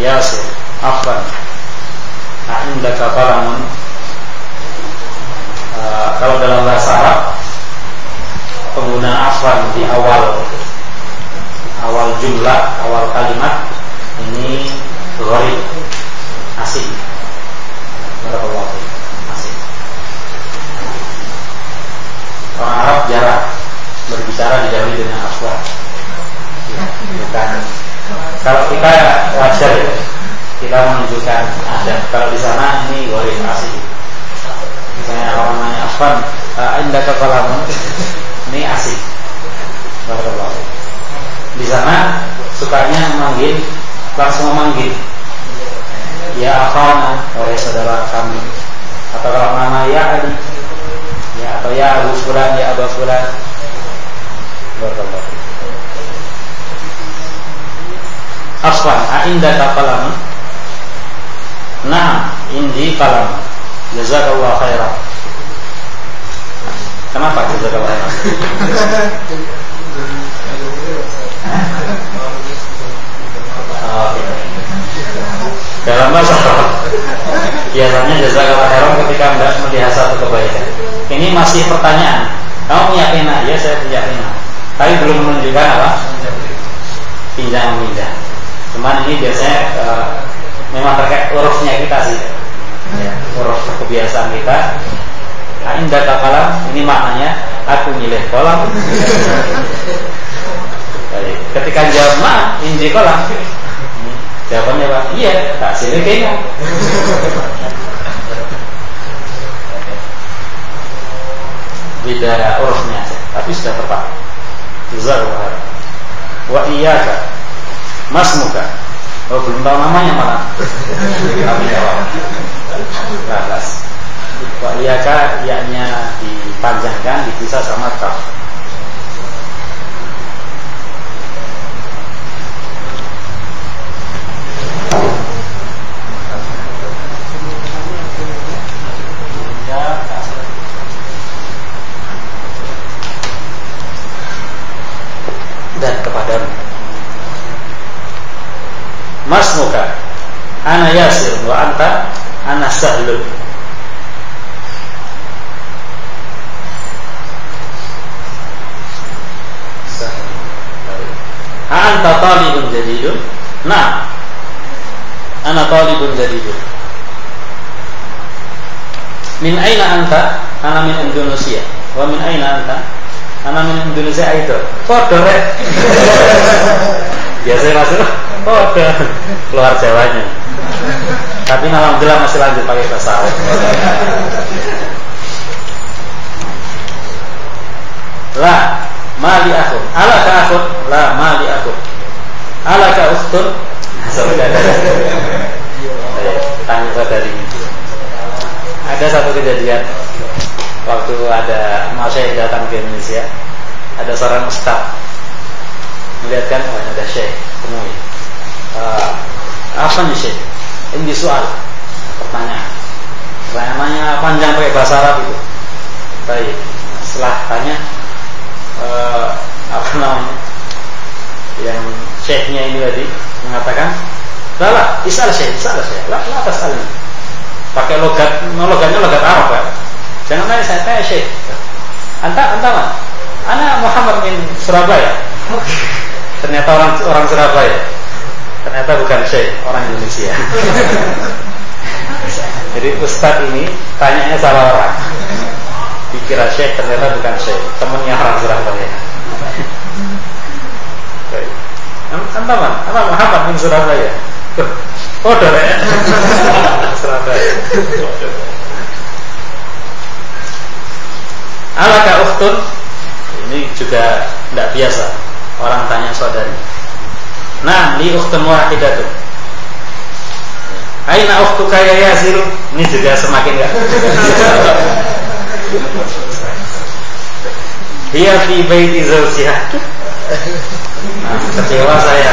Yasir, afwan. Indaka qalamun. Kalau dalam bahasa Arab penggunaan afwan di awal jumlah, awal kalimat ini gharib, asing. Barakallahu fiik. Asing. Orang Arab jarang berbicara didahului dengan afwan. Bukan. Kalau kita wajar ya, kita menunjukkan adab. Kalau di sana ini gharib, asing. Misalnya orang nanya afwan, indaka qalamun, ini asing. Barakallahu fiik. Di sana sukanya memanggil, langsung memanggil. Ya akhana, wahai saudara kami. Atau kalau nama ya Ali, ya atau ya Abu Fulan, ya Abu Fulan. Barakallahu. Afwan, indaka qalam? Nah, indi qalam. Jazakallahu khairan. Kenapa jazakallahu khairan? Dalam bahasa Arab biasanya jazakallahu khairan ketika melihat satu kebaikan. Ini masih pertanyaan. Kamu punya pena? Ya, saya punya pena. Tapi belum menunjukkan apa? Pinjam-pinjam. Cuman ini biasanya memang terkait urufnya kita sih. Ya, uruf kebiasaan kita. Indaka qalam, ini maknanya aku milih kolam. Ketika jawab ma indi qalam, jawabannya Pak, iya, tak sini kayaknya. Beda urufnya aja, tapi sudah tepat. Jazakallahu khairan. Wa iyyaka masmuka. Oh, belum tahu namanya malah. Tapi jawab. Balas. Wa iyyaka yaknya dipanjangkan, dipisah sama kaf. Dan kepadamu. Masmuka ana Yasir wa anta ana Sahlun. Anta talibun jadidun? Nah, ana talibun jadidun. Min aina anta? Ana min Indonesia. Wa min aina anta? Ana min Indonesia itu. Podo rek. Biasanya masuk podo keluar Jawanya. Tapi alhamdulillah masih lanjut pakai bahasa Arab. La mali akun. Alaka akun? La mali akun. Alaka ukhtun? Saudara. Tanya saudari. Ada satu kejadian waktu ada masyayikh datang ke Indonesia, ada seorang ustaz melihatkan ada syekh temui. Apa nih syekh? Ini soal, pertanyaannya panjang pakai bahasa Arab itu. Baik, setelah tanya apa namanya, yang syekhnya ini tadi mengatakan, lah, isal syekh, lah atas kali. Pakai logatnya logat Arab kan? Jangan tanya saya, tanya syekh. Anta mana? Ana Muhammad bin Surabaya. Ternyata orang Surabaya. Ternyata bukan syekh, orang Indonesia. Jadi ustaz ini tanyanya salah orang. Dikira syekh, ternyata bukan syekh, temannya orang Surabaya. Anta mana? Ana Muhammad bin Surabaya. Oh, ya. Surabaya. Alaka ukhtun? Ini juga tidak biasa orang tanya saudari. Nah, li ukhtun wahidatun. Aina ukhtuka ya Yasir? Ini juga semakin enggak. Dia fi baiti zawjiha. Kecewa saya.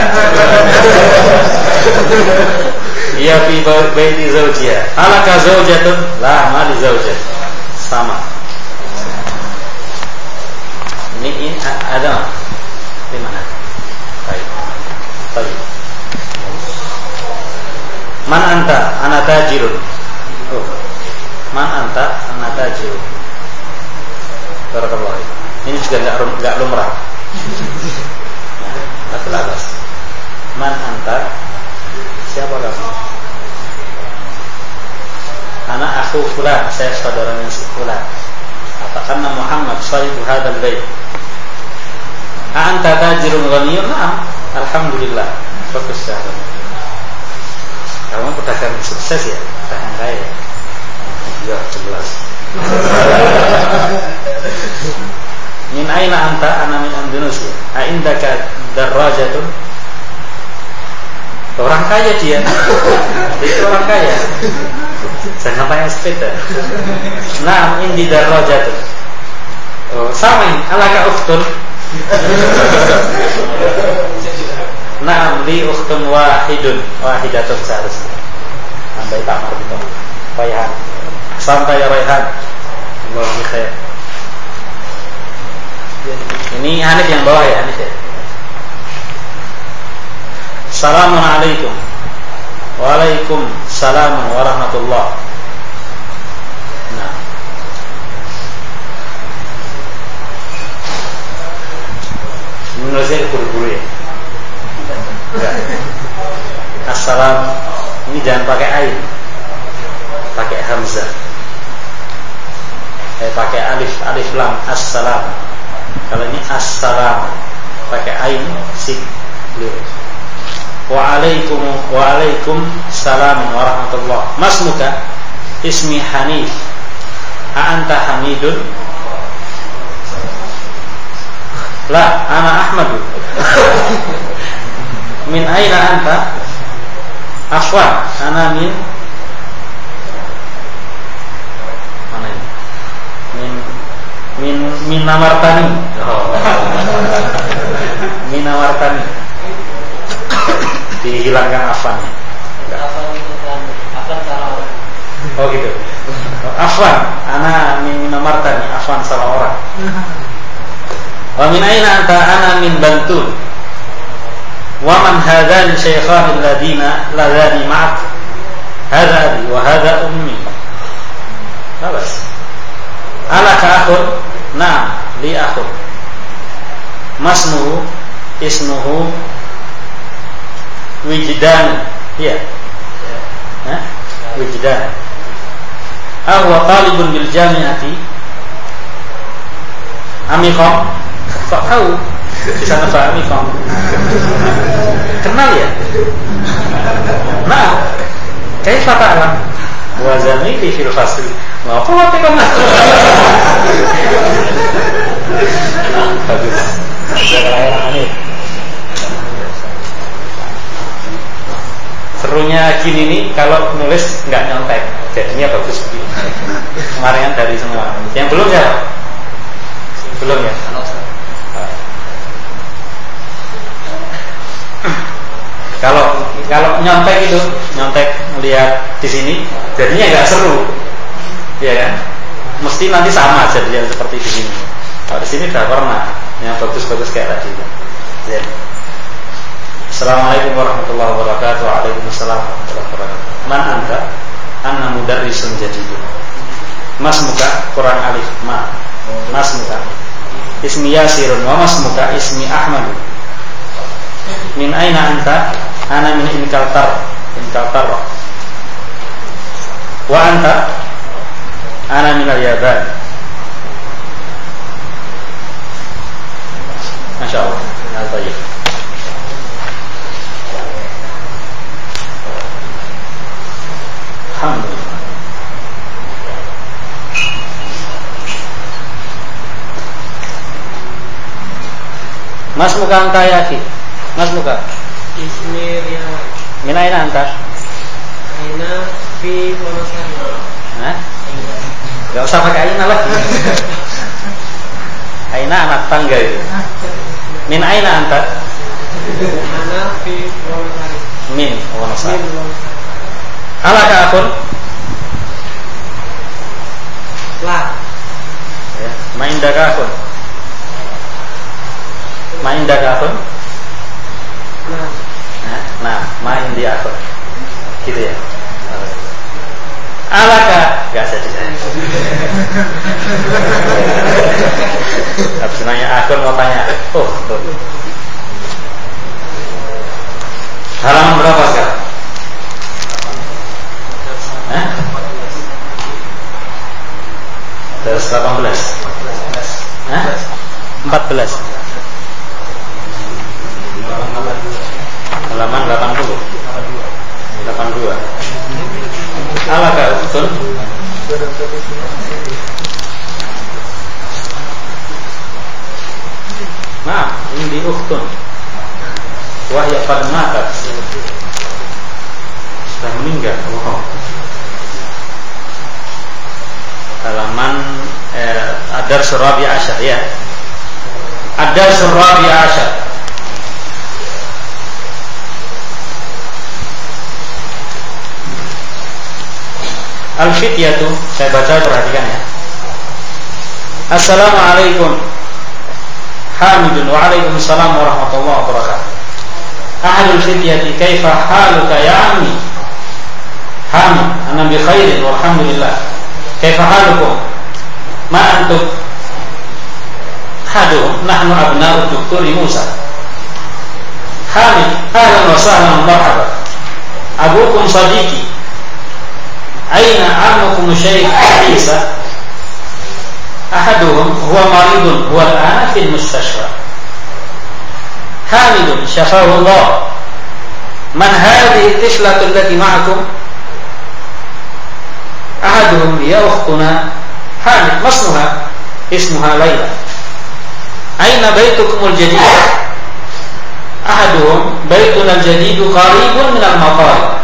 Dia fi baiti zawjiha. Alaka zawjatun? La, ma li zawjah. Sama. Ini ada di mana? Baik. Man anta? Ana tajirun. Oh. Man anta? Ana tajirun. Barakallahu. Ini juga enggak lumrah. Nah, lalas. Man anta? Siapa kamu? Ana akhu fulan, saya saudaranya si fulan. Katakanlah Muhammad sahibu hadzal bait. Anta tajirun ghaniyun? Na'am. Alhamdulillah. Bagus sekali. Kamu pedagang sukses ya? Pedagang kaya. Ya, jelas. Min aina anta? Ana min Indonesia. A indaka darajatun? Orang kaya dia. Itu orang kaya. Jangan tanya sepeda. Nah, indi darajatun. Oh, sama ini. Alaka ukhtun? Naam li ukhtun wahidatun seharusnya. Andai tak marah itu. Raihan. Santai ya Raihan. Allahu khair. Ini Hanif yang bawah ya, Hanif ya. Assalamualaikum. Waalaikumsalam warahmatullah. Nah. Menulisnya buru-buru ya. Enggak. Assalam. Ini jangan pakai ain. Pakai hamzah. Pakai alif lam. Assalam. Kalau ini assalam, pakai ain sik. Waalaikum salam warahmatullah. Masmuka? Ismi Hanif. A anta Hamidun? La, ana Ahmadu. Min aina anta? Afwan, ana min mana ini? Min Namartani. Oh. Min Namartani. Dihilangkan afwannya. Oh gitu. Afwan, ana min Namartani. Afwan salah orang. Wa min aina anta? Ana min Bantul. Wa man hadzani syaikhan alladziina ladani ma'ak? Hadza abi wa hadza ummi. Bagus. Alaka akhun? Na'am, li akhun. Masmuhu? Ismuhu? Wijdan. Iya. Wijdan. Ahwa talibun bil jami'ati? Amikom? Tak tahu. Bisa nebak amikom. Kenal ya? Nah, kaifa ta'lam? Wa zamili fil fasl. Ngapa wae kenal? Bagus. Jangan aneh. Serunya gini nih, kalau nulis nggak nyontek, jadinya bagus begini. Kemarin kan dari semua. Yang belum ya? Belum ya? Kalau nyontek itu, nyontek melihat di sini, jadinya nggak seru, ya kan? Mesti nanti sama jadinya seperti di sini. Kalau di sini udah pernah, yang bagus-bagus kayak tadi. Ya. Assalamualaikum warahmatullahi wabarakatuh. Waalaikumsalam warahmatullahi wabarakatuh. Man anta? Anna mudarrisun jadidun. Mas muka kurang alif. Mas muka ismi Yasirun. Wa mas muka ismi Ahmad. Min aina anta? Ana min Inkaltar. Wa anta? Ana min al-Yaban. Masyaallah. Al-Tayyib. Alhamdulillah. Mas muka anta ya akhi. Mas muka Ismi ya. Min aina anta? Aina fi Wonosari. Hah? Enggak usah pakai aina lagi. Aina anak tangga itu. Min aina anta? Ana fi Wonosari. Min Wonosari. Alaka akun? La. Ya, ma'indaka akun? Ma'indaka akun? Nah. Nah, ma'indi akun. Gitu ya. Alaka nggak jadi. Habis nanya akun mau tanya. Oh, tuh. Halaman berapa sekarang? 14. Halaman 80. 82. Alaka betul? Maaf, ini di uktun. Wahya pada mata sudah meninggal. Wow. Halaman Adar Surabi Asyar ya. Adar Surabi Asyar. Al-Fityatu, saya baca, perhatikan ya. Assalamualaikum. Hamidun wa alaikumussalam warahmatullahi wabarakatuh. Ahadul fityati kaifa haluka ya ammi? Hamid, ana bi khairin walhamdulillah. Kaifa halukum? Ma antum? Hadu, nahnu abna'u Dr. Musa. Hamid, ahlan wa sahlan marhaban. Abukum sadiqi. Aina ammukum Syekh Isa? Ahaduhum huwa maridun huwa al-ana fil mustashfa. Hamidun syafahu Allah. Man hadhihi tiflatu allati ma'akum? Ahaduhum ya ukhtuna Hamid, masmuha? Ismuha Laila. Aina baitukumul jadid? Ahaduhum baituna al-jadidu qaribun min al-maqar.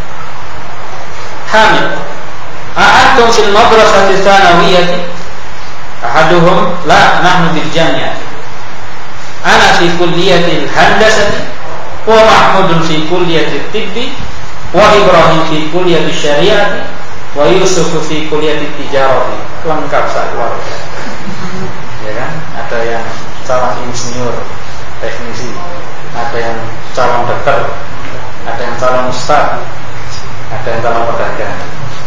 Hamid, a'antum fil madrasati tsanawiyati? Ahaduhum la, nahnu bil jami'ah. Ana fi kulliyatil handasati wa Mahmudun fi kulliyatit tibbi wa Ibrahim fi kulliyatis syariati wa Yusuf fi kulliyatit tijarati. Lengkap keluarga. Ya kan? Ada yang calon insinyur, teknisi, ada yang calon dokter, ada yang calon ustaz, ada yang calon pedagang.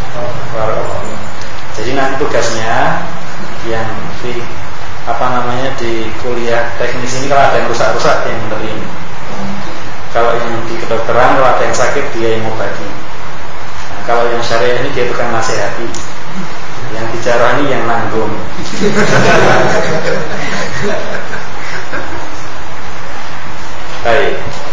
Jadi nanti tugasnya yang di di kuliah teknis ini, kalau ada yang rusak-rusak yang benerin. Kalau yang di kedokteran, kalau ada yang sakit dia yang mengobati. Nah, kalau yang syariah ini dia bukan nasihati, yang bicara ini yang nanggung. Baik.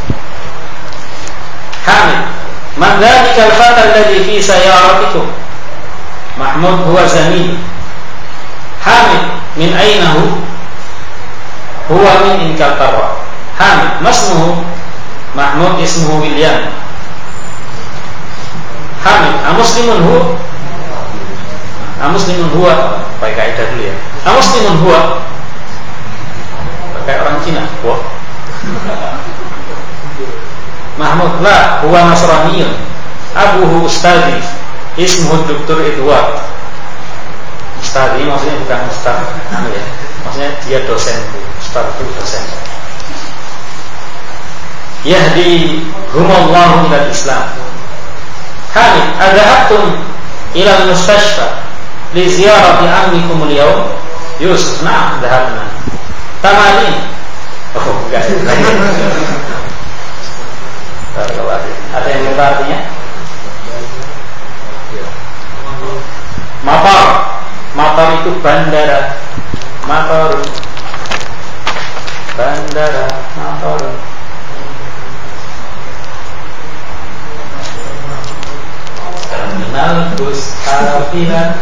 Hamid, man dzalikal fata alladhi fi sayyaratikum? Mahmud huwa zamil. Hamid, min ainahu? Huwa min Inkaltara. Hamid, masmuhu? Mahmud ismuhu William. Hamid, amuslimun hu? Amuslimun huwa. Pakai kaidah dulu ya. Amuslimun huwa? Pakai orang Cina. Wah. Mahmud, la, huwa nasraniyun. Abuhu ustadi, ismuhu Dr. Edward. Ustadi maksudnya bukan ustad, ya. Maksudnya dia dosen, ustad itu dosen. Yahdi humallahu ilal Islam. Hamid, adhahabtum ilal mustashfa li ziyarati ammikum al-yawm? Yusuf, na'am, dhahabna. Tamalin. Oh, enggak. Ada yang minta artinya? Matar. Matar itu bandara. Matar. Bandara. Matar. Terminal bus Alpina.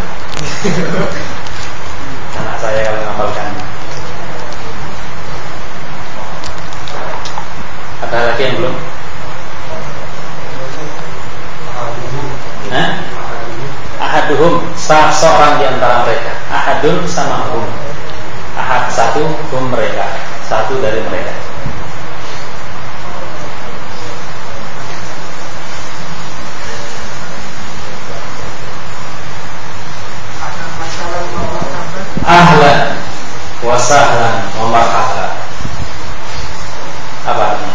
Anak saya kalau menghafalkan. Ada lagi yang belum? Ahaduhum, seorang di antara mereka. Ahadun sama hum. Ahad satu, hum mereka, satu dari mereka. Ahlan wa sahlan wa marhaban. Apa artinya?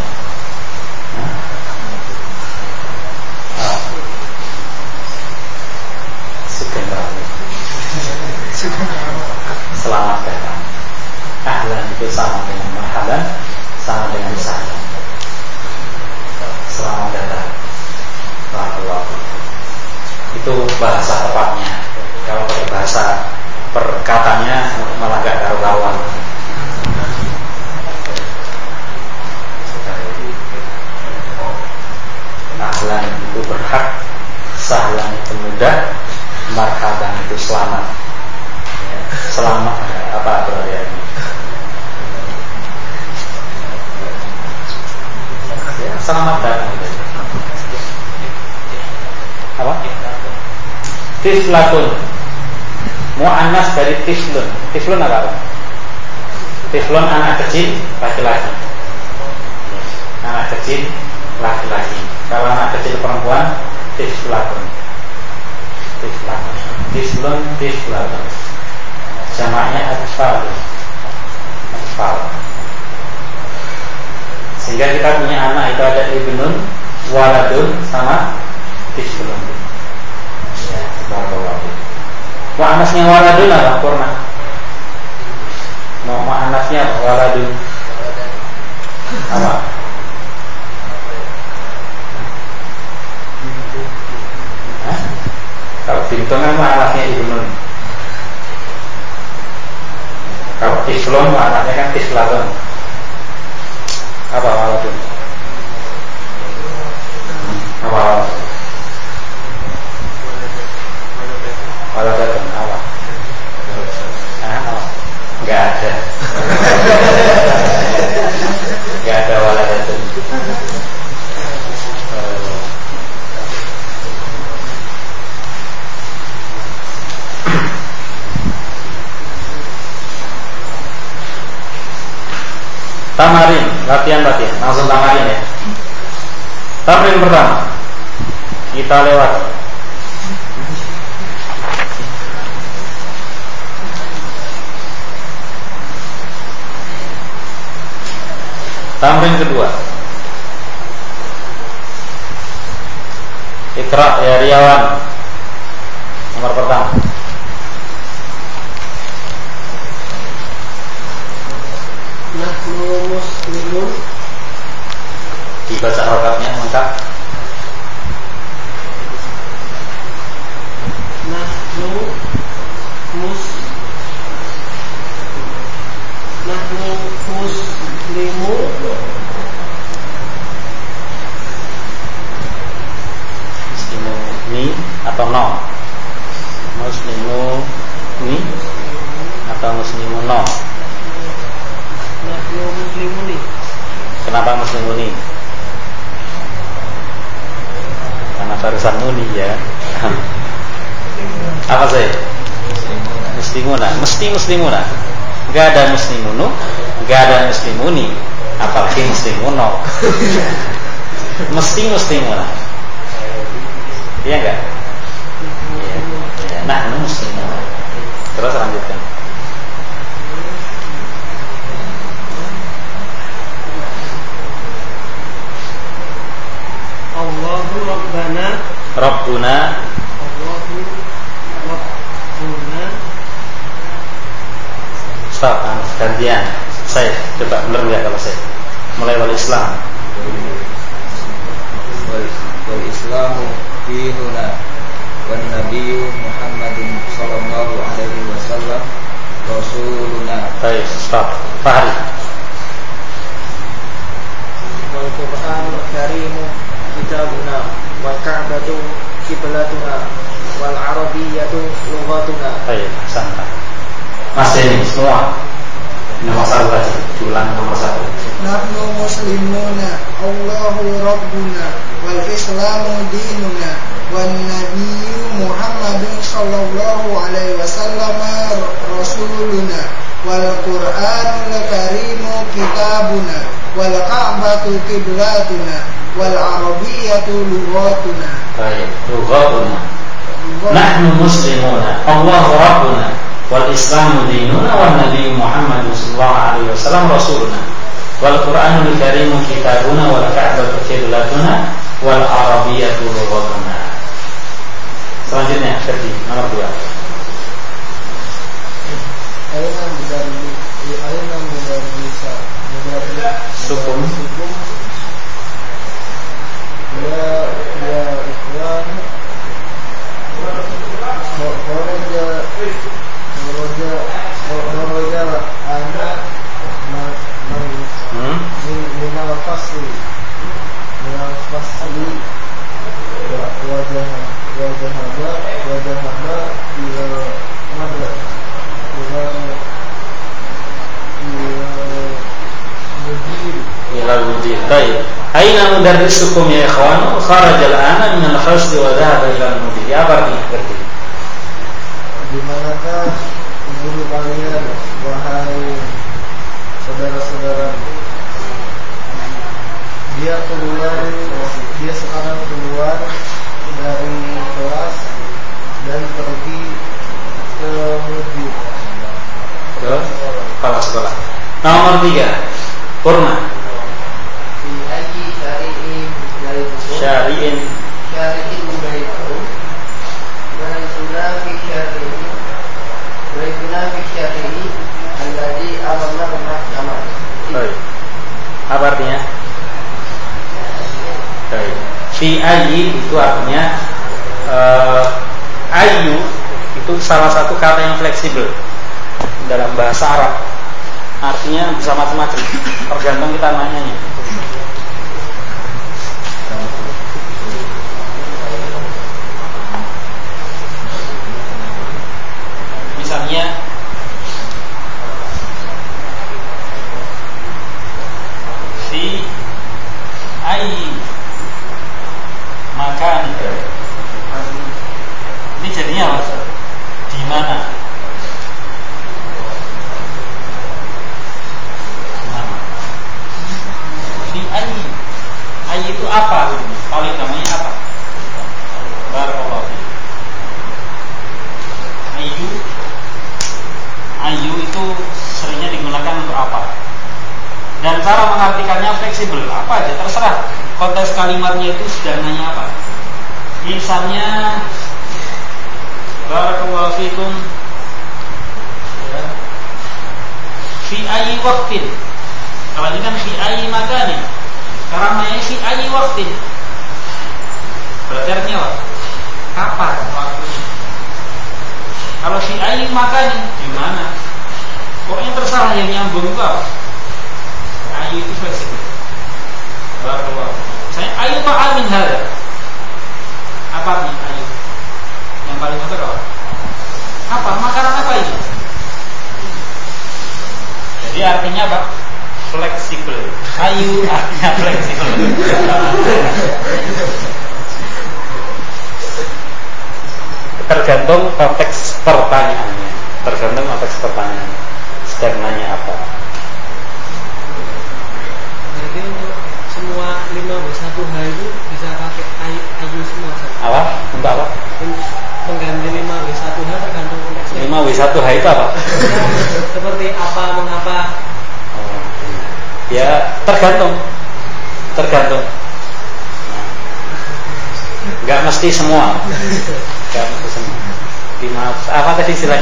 bahasa tepatnya. Kalau pakai bahasa perkatanya malah gak karu-karuan. Ahlan itu berhak, sahlan itu mudah, marhaban itu selamat. Ya, selamat apa berarti ini? Ya, selamat datang. Apa? Tiflatun. Mu'annas dari tiflun. Tiflun apa? Tiflun anak kecil laki-laki. Anak kecil laki-laki. Kalau anak kecil perempuan, tiflatun. Tiflatun. Tiflun, tiflatun. Jamaknya atfal. Atfal. Sehingga kita punya anak itu ada ibnun, waladun, sama tiflun. Ya, barakallahu. Mu'annasnya waladun apa? Purna. Mau mu'annasnya apa? Waladun. Apa? Hah? Kalau bintun kan mu'annasnya ibnun. Kalau tiflun mu'annasnya kan tiflatun. Apa waladun? Apa waladun? Waladatun apa? Enggak ada. Enggak ada waladatun. Tamarin, latihan. Langsung tamarin ya. Tamarin pertama. Kita lewat. Tamrin kedua. Ikra ya Riawan. Nomor pertama. Nahnu muslimun. Dibaca harokatnya lengkap. Nahnu muslimun. Muslimuni atau no? Muslimuni atau muslimuno? Nahnu muslimuni. Kenapa muslimuni? Karena barusan muni ya. Apa sih? Muslimuna. Mesti muslimuna. Gak ada muslimunu, gak ada muslimuni, apalagi muslimuno. Mesti muslimuna. Iya enggak? Iya. Nah, muslimuna. Terus lanjutkan. Allahu Rabbana. Rabbuna. Allahu Rabbuna. Stop, gantian. Saya coba benar nggak kalau saya mulai wal Islam. Wal Islamu dinuna wan Nabiyyu Muhammadin sallallahu alaihi wasallam rasuluna. Baik, stop. Fahri. Wal Qur'anul Karimu kitabuna wal Ka'batu qiblatuna wal Arabiyyatu lughatuna. Baik, santai. Mas ini semua nomor satu tadi, ulang nomor satu. Nahnu muslimuna, Allahu Rabbuna, wal Islamu dinuna, wan Nabiyyu Muhammadun sallallahu alaihi wasallam rasuluna, wal Qur'anul Karimu kitabuna, wal Ka'batu qiblatuna, wal Arabiyyatu lughatuna. Baik, lughatuna. Nahnu muslimuna, Allahu Rabbuna, wal Islamu dinuna, wan Nabiyyu Muhammadun sallallahu alaihi wasallam rasuluna, wal Qur'anul Karimu kitabuna, wal Ka'batu qiblatuna, wal Arabiyyatu lughatuna. Selanjutnya, Ferdi, nomor 2. Aina mudarrisa Sukum. Ya ikhwan mudarrisukum ya ikhwan kharaja al-ana min al-khasd wa dhahaba ila al-mudi. Apa artinya? Berarti di manakah guru kalian, wahai saudara-saudara? Dia sekarang keluar dari kelas dan pergi ke mudi, ke kepala sekolah. Nomor 3, Purna. Fi ayyi Syari'in baitum baituna fi syari'i alladhi amama al-mahkamah. Baik. Apa artinya? Baik. Fi ayyi itu artinya ayu itu salah satu kata yang fleksibel dalam bahasa Arab. Artinya bisa macam-macam, tergantung kita nanyanya. Misalnya fi ayyi makan, ini jadinya apa? Di mana? Fi ayyi, ayyi itu apa? Paling namanya apa? Barakallahu fiik. Ayyu itu seringnya digunakan untuk apa? Dan cara mengartikannya fleksibel, apa aja terserah. Konteks kalimatnya itu sedang nanya apa. Misalnya barakallahu fikum ya, fi ayyi waqtin. Kalau ini kan fi ayyi makani. Sekarang nanya fi ayyi waqtin. Berarti artinya apa? Kapan? Kalau fi ayyi makani di mana? Pokoknya terserah, yang nyambung itu apa? Ayu itu fleksibel. Barakallahu. Saya ayu ta'amin hada. Apa artinya ayu? Yang paling besar apa? Apa? Makanan apa ini? Jadi artinya apa? Fleksibel. Ayu artinya fleksibel. Tergantung konteks pertanyaannya. Tergantung konteks pertanyaannya. Sedang nanya apa? Jadi untuk semua 5W1H itu bisa pakai ayu semua. Apa? Untuk apa? Pengganti 5W1H tergantung konteksnya. 5W1H itu apa? Seperti apa, mengapa. Ya tergantung. Gak mesti semua. Gak mesti semua. 5 apa tadi istilahnya?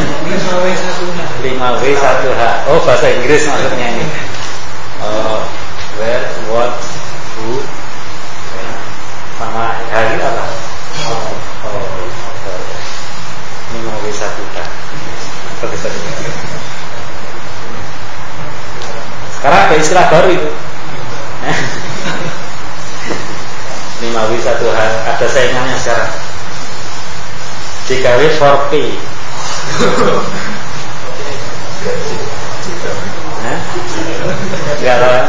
5W1H. Oh, bahasa Inggris maksudnya ini. Where, what, who, sama hari apa? 5W1H. Sekarang ada istilah baru itu. 5W1H, ada saingannya sekarang. JKW 4P. Enggak lah.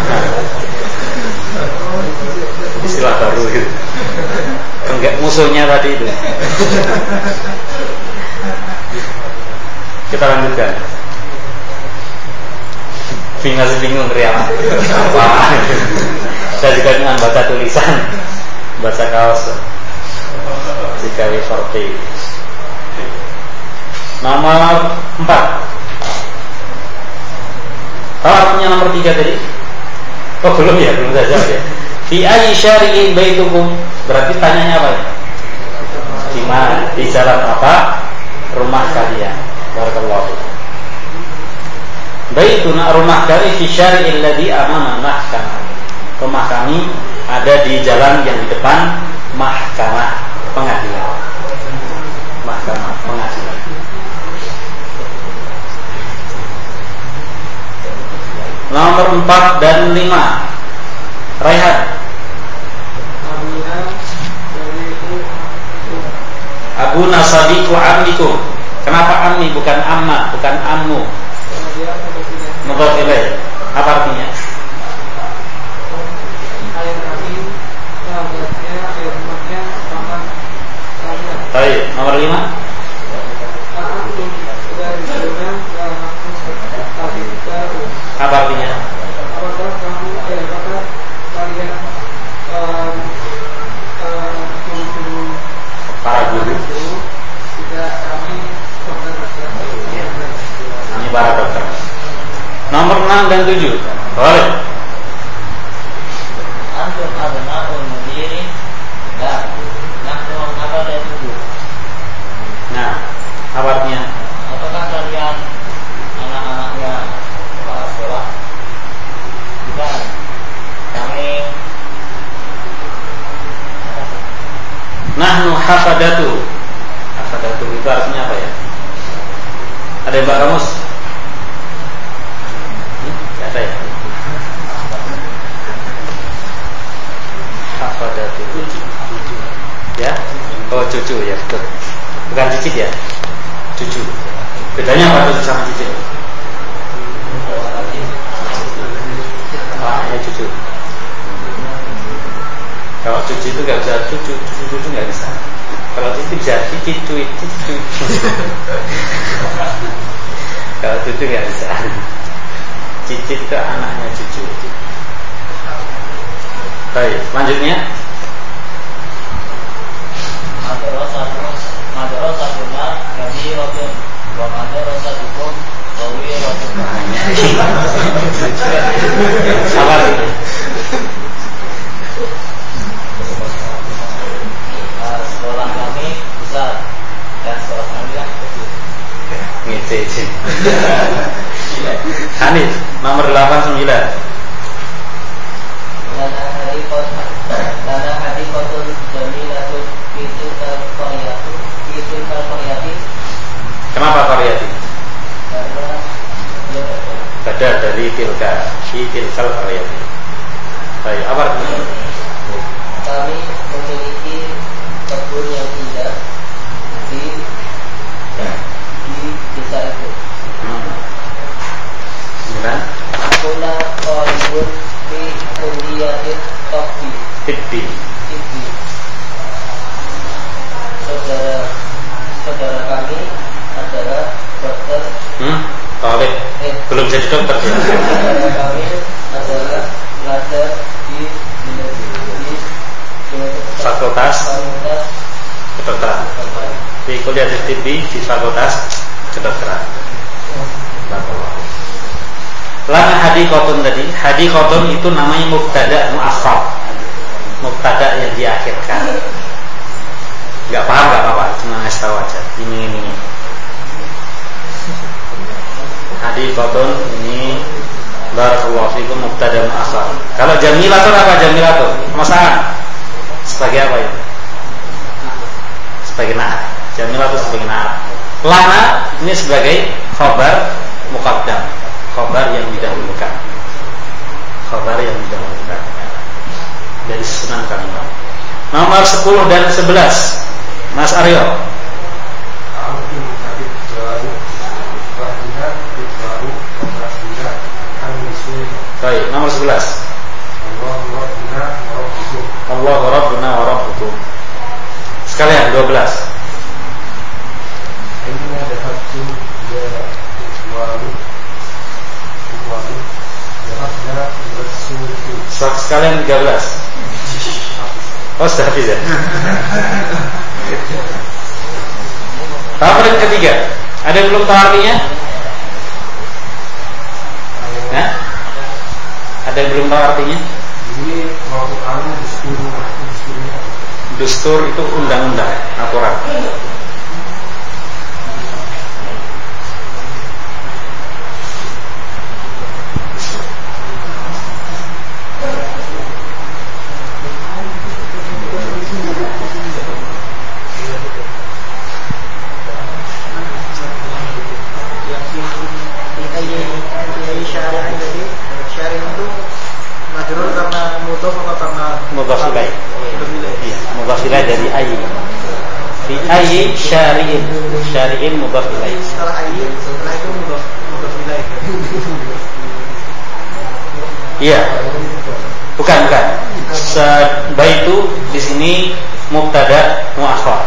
Istilah baru itu. Enggak musuhnya tadi itu. Kita lanjutkan. Bingung Riama. Wah. Saya juga dengan baca tulisan, baca kaos. JKW 4P. Nomor 4. Kalau artinya nomor 3 tadi? Oh belum ya, belum saja ya. Fi ayyi syari'in baitukum. Berarti tanyanya apa ya? Di mana? Di jalan apa? Rumah kalian. Barakallahu fikum. Baituna, rumah kami fi syari'il ladzi amama mahkamah. Rumah kami ada di jalan yang di depan mahkamah pengadilan. Mahkamah pengadilan. Nomor 4 dan 5. Raihan. Abu Nasadiku Amiku. Kenapa Ami bukan Amma, bukan Ammu? Mudhaf ilaih. Apa artinya? hafadatu. Hafadatu itu artinya apa ya? Ada yang Mbak Kamus? Tidak ada ya? Hafadatu cucu. Ya? Oh cucu ya betul. Bukan cicit ya? Cucu. Bedanya apa cucu sama cicit? Ya cucu. Kalau cucu itu nggak bisa cucu nggak bisa. Kalau cicit bisa cicit cuit. Kalau cucu nggak bisa. Cicit itu anaknya cucu. Baik, selanjutnya. Madrasatuna kabiratun wa madrasatukum qawiratun. Sabar. Sekolah kami besar dan sekolah kami kecil. Ngece. Hanif nomor 89. Lana hadiqatul jamilatun fitil qaryati. Kenapa qaryati? Karena Badal dari tilkal qaryati. Baik, apa artinya? kami memiliki kebun yang indah di desa itu. Kemudian Kuna qalibun fi kulliyatit Tibbi. Saudara kami adalah dokter. Talib. Belum jadi dokter ya. Saudara kami adalah pelajar di Fakultas Kedokteran. Di kuliah Tibbi di Fakultas Kedokteran. Lana hadiqatun tadi. Hadiqatun itu namanya mubtada muakhkhar. Mubtada yang diakhirkan. Enggak paham enggak apa-apa, cuma ngasih tahu aja. Ini. Hadiqatun ini barakallahu fikum mubtada muakhkhar. Kalau jamilatun apa jamilatun? Masalah. Sebagai apa itu? Sebagai na'at. Jamilatun sebagai na'at. Lana ini sebagai khabar muqaddam. Khabar yang didahulukan. Dari susunan kalimat. Nomor 10 dan 11. Mas Aryo. Baik, nomor 11. Allahu Rabbuna wa Rabbukum. Sekalian 12. Sekalian 13. Oh sudah habis ya. Tawarin ketiga. Ada yang belum tahu artinya? Nah? Ada yang belum tahu artinya? Dustur itu undang-undang, aturan. Mudhaf ilaih. Iya, mudhaf ilaih dari ayyi. Fi ayyi syari'in mudhaf ilaih. Setelah ayyi, setelah itu mudhaf ilaih. Iya. Bukan. Baitu di sini mubtada muakhkhar.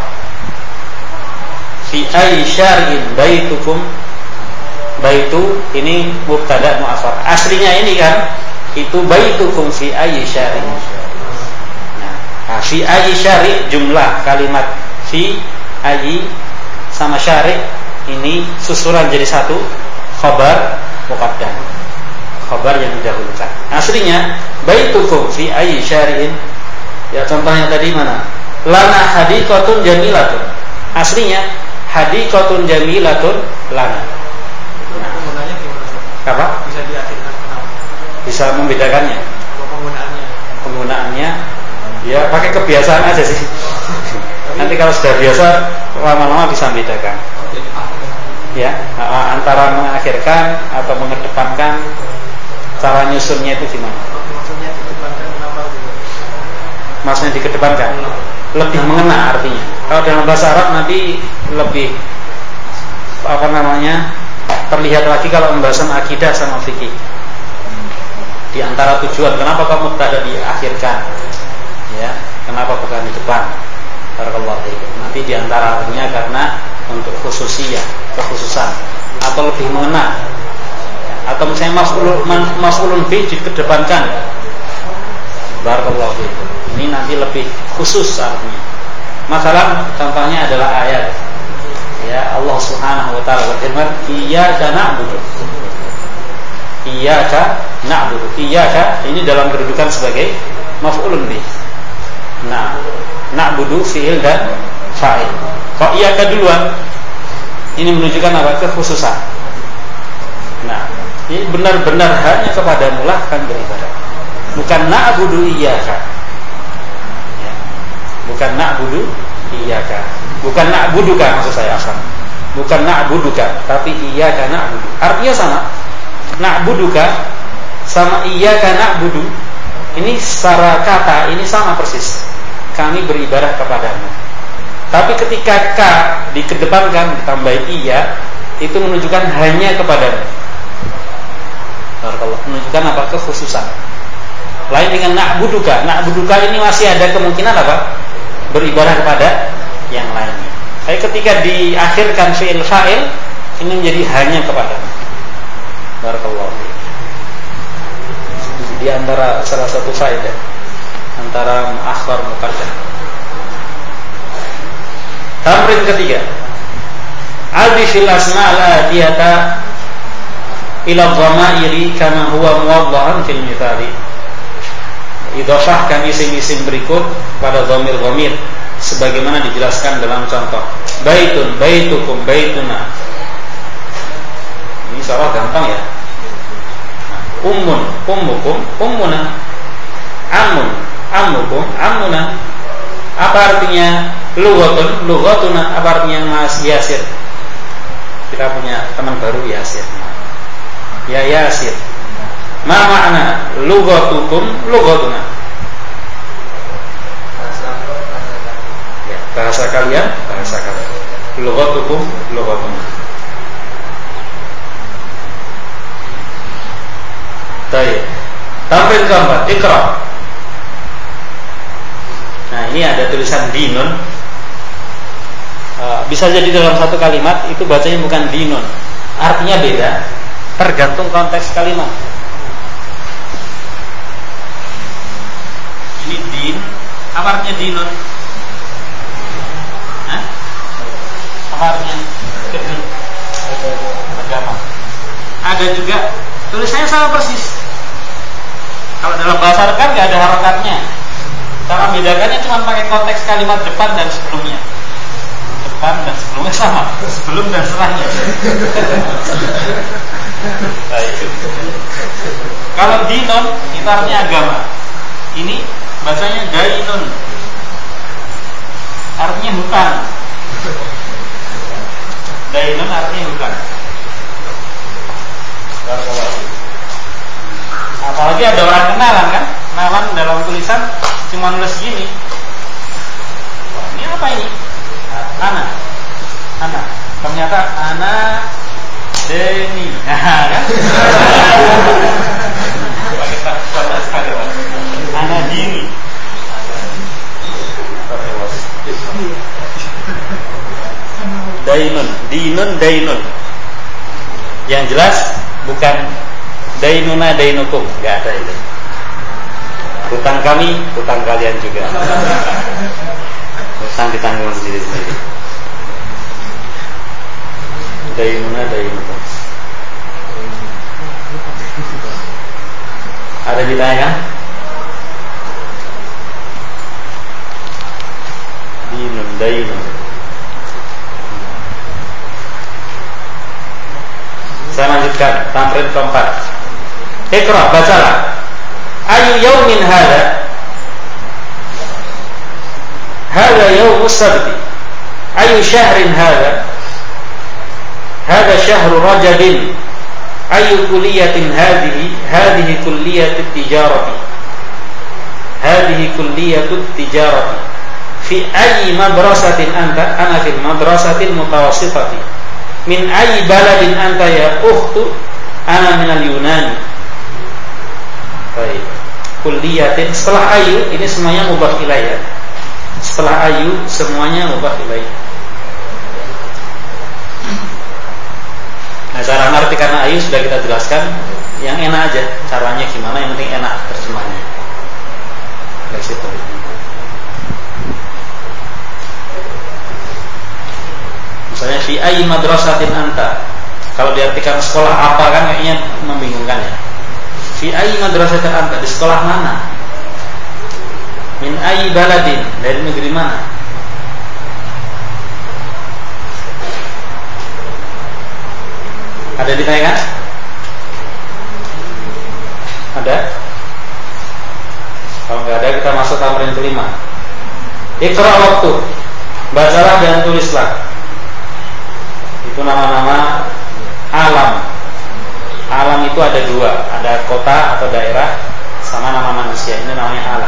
Fi ayyi syari'in baitukum. Baitu ini mubtada muakhkhar. Aslinya ini kan itu baitukum fi ayyi syari'. Nah, fi ayyi syari' jumlah kalimat fi ayyi sama syari' ini susulan jadi satu, khabar muqaddam. Khabar yang didahulukan. Aslinya baitukum fi ayyi syari'in. Ya contohnya tadi mana? Lana hadiqatun jamilatun. Aslinya hadiqatun jamilatun lana. Penggunaannya gimana? Apa? Bisa diakhirkan kenapa? Bisa membedakannya. Apa penggunaannya? Penggunaannya ya pakai kebiasaan aja sih. Nanti kalau sudah biasa lama-lama bisa membedakan. Ya, antara mengakhirkan atau mengedepankan, cara nyusunnya itu gimana? Maksudnya dikedepankan kenapa? Maksudnya dikedepankan, lebih mengena artinya. Kalau dalam bahasa Arab nanti lebih terlihat lagi kalau pembahasan akidah sama fikih. Di antara tujuan kenapa kamu tidak diakhirkan, ya, kenapa bukan di depan? Barakallahu fiikum. Nanti di antara artinya karena untuk khususiyah, kekhususan, atau lebih mengena, atau misalnya maf'ulun bih dikedepankan. Barakallahu fiikum. Ini nanti lebih khusus artinya. Masalah contohnya adalah ayat, ya, Allah Subhanahu wa taala berfirman, "Iyyaka na'budu." Iyyaka na'budu. Iyyaka ini dalam kedudukan sebagai maf'ulun bih. Nah, na'budu fi'il dan fa'il. Kok iyyaka duluan? Ini menunjukkan apa? Kekhususan. Nah, ini benar-benar hanya kepadamu lah kan beribadah. Bukan na'budu iyyaka. Ya. Bukan na'budu iyyaka. Bukan na'buduka maksud saya asal. Bukan na'buduka, tapi iyyaka na'budu. Artinya sama. Na'buduka sama iyyaka na'budu. Ini secara kata ini sama persis. Kami beribadah kepadamu. Tapi ketika K dikedepankan ditambah iya, itu menunjukkan hanya kepadamu. Menunjukkan apa? Kekhususan. Lain dengan na'buduka. Na'buduka ini masih ada kemungkinan apa? Beribadah kepada yang lainnya. Tapi ketika diakhirkan fi'il fa'il, ini menjadi hanya kepadamu. Barakallahu. Di antara salah satu faedah antara muakhkhar muqaddam. Tamrin ketiga. Albi fil asma'il atiyata ila dhamairi kama huwa muwaddahan fil mithali. Idhafahkan isim-isim berikut pada dhamir-dhamir sebagaimana dijelaskan dalam contoh. Baitun, baitukum, baituna. Ini insyaallah gampang ya. Ummun, ummukum, ummuna. Amun, ammukum, ammuna. Apa artinya lughatun, lughatuna? Apa artinya Mas Yasir? Kita punya teman baru Yasir. Ya Yasir. Ma makna lughatukum, lughatuna? Ya, bahasa kalian, bahasa kalian. Lughatukum, lughatuna. Baik. Tamrin keempat, Iqra. Nah, ini ada tulisan dinun. Bisa jadi dalam satu kalimat itu bacanya bukan dinun. Artinya beda, tergantung konteks kalimat. Ini din, apa artinya dinun? Hah? Apa artinya? Agama. Ada juga tulisannya sama persis. Kalau dalam bahasa Arab kan nggak ada harokatnya. Cara bedakannya cuma pakai konteks kalimat depan dan sebelumnya. Depan dan sebelumnya sama, sebelum dan setelahnya. Kalau dinon itu artinya agama. Ini bacanya dainun. Artinya hutang. Dainun artinya hutang. Apalagi ada orang kenalan kan, kenalan dalam tulisan cuma nulis gini. Wah, ini apa ini? Ana. Ternyata Ana Deni. Nah, kan? Ana Dini. Dainun. Yang jelas bukan dainuna dainukum, enggak ada itu. Hutang kami, hutang kalian juga. Hutang ditanggung sendiri-sendiri. Dainuna dainukum. Ada ditanya? Dainun. Saya lanjutkan tamrin keempat. Iqra, bacalah. Ayu yaumin hada. Hadza yaumus sabt. Ayu syahrin hadza? Hadza syahru Rajabin. Ayu kulliyatin hadhihi? Hadhihi kulliyatut tijarati. Hadhihi kulliyatut tijarati. Fi ayyi madrasatin anta? Ana fil madrasatil mutawassitati. Min ayyi baladin anta ya ukhtu? Ana minal Yunani. Baik. Kulliyatin setelah ayu ini semuanya mudhaf ilaih ya. Setelah ayu semuanya mudhaf ilaih. Nah, cara ngerti karena ayu sudah kita jelaskan. Yang enak aja caranya gimana, yang penting enak terjemahnya. Dari situ. Misalnya fi ayyi madrasatin anta. Kalau diartikan sekolah apa kan kayaknya membingungkan ya. Fi ayyi madrasatin anta, di sekolah mana? Min ayyi baladin, dari negeri mana? Ada ditanyakan? Ada? Kalau nggak ada kita masuk tamrin kelima. Iqra waktu, bacalah dan tulislah. Itu nama-nama alam. Alam itu ada dua, ada kota atau daerah sama nama manusia. Ini namanya alam.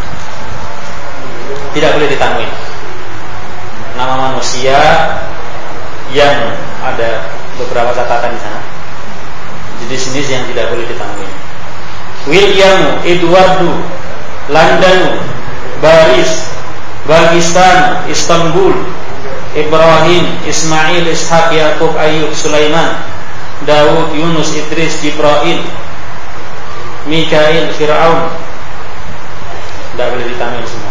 Tidak boleh ditanwin. Nama manusia yang ada beberapa catatan di sana. Jenis-jenis yang tidak boleh ditanwin. William, Eduardo, London, Paris, Pakistan, Istanbul, Ibrahim, Ismail, Ishaq, Yakub, Ayub, Sulaiman, Daud, Yunus, Idris, Jibril, Mikail, Fir'aun. Tidak boleh ditanwin semua.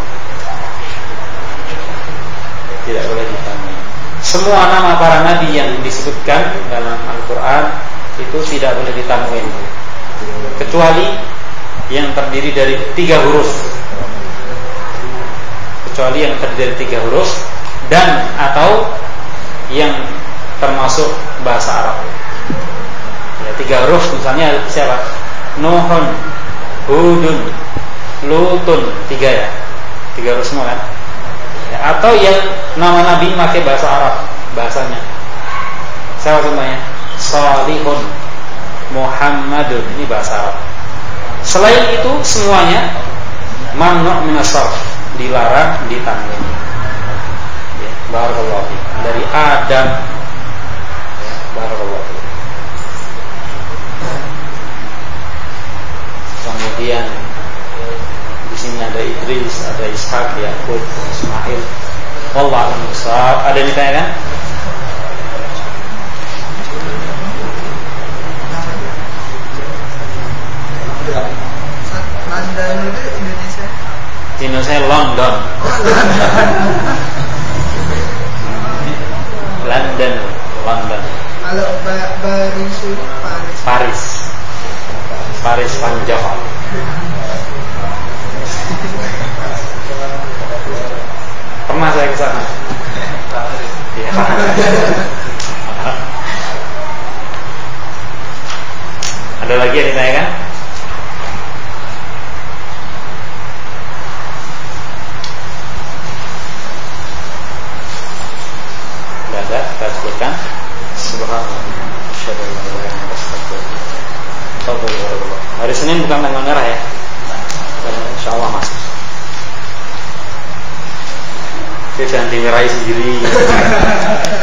Tidak boleh ditanwin. Semua nama para nabi yang disebutkan dalam Al-Quran itu tidak boleh ditanwin, kecuali yang terdiri dari 3 huruf. Kecuali yang terdiri dari 3 huruf dan atau yang termasuk bahasa Arab. Ya, 3 huruf misalnya siapa? Nuhun, Hudun, Lutun, 3 ya. 3 huruf semua kan? Ya, atau yang nama nabi pakai bahasa Arab bahasanya. Saya contohnya Salihun, Muhammadun, ini bahasa Arab. Selain itu semuanya mamnu' minas sarf, dilarang ditanwin. Ya, barakallahu fiik. Dari Adam, ya, barakallahu fiik. Kemudian di sini ada Idris, ada Ishaq, Yakub, Ismail. Wallahu a'lam bishawab. Ada yang ditanyakan? London itu Indonesia. Indonesia London. London, London. Kalau Paris itu Paris. Paris Panjang. Pernah saya ke sana. Iya. Ada lagi yang ditanyakan? Tidak ada, kita sebutkan. Subhanallah. Hari Senin bukan tanggal merah ya. Insyaallah masuk. Jangan dimerahi sendiri.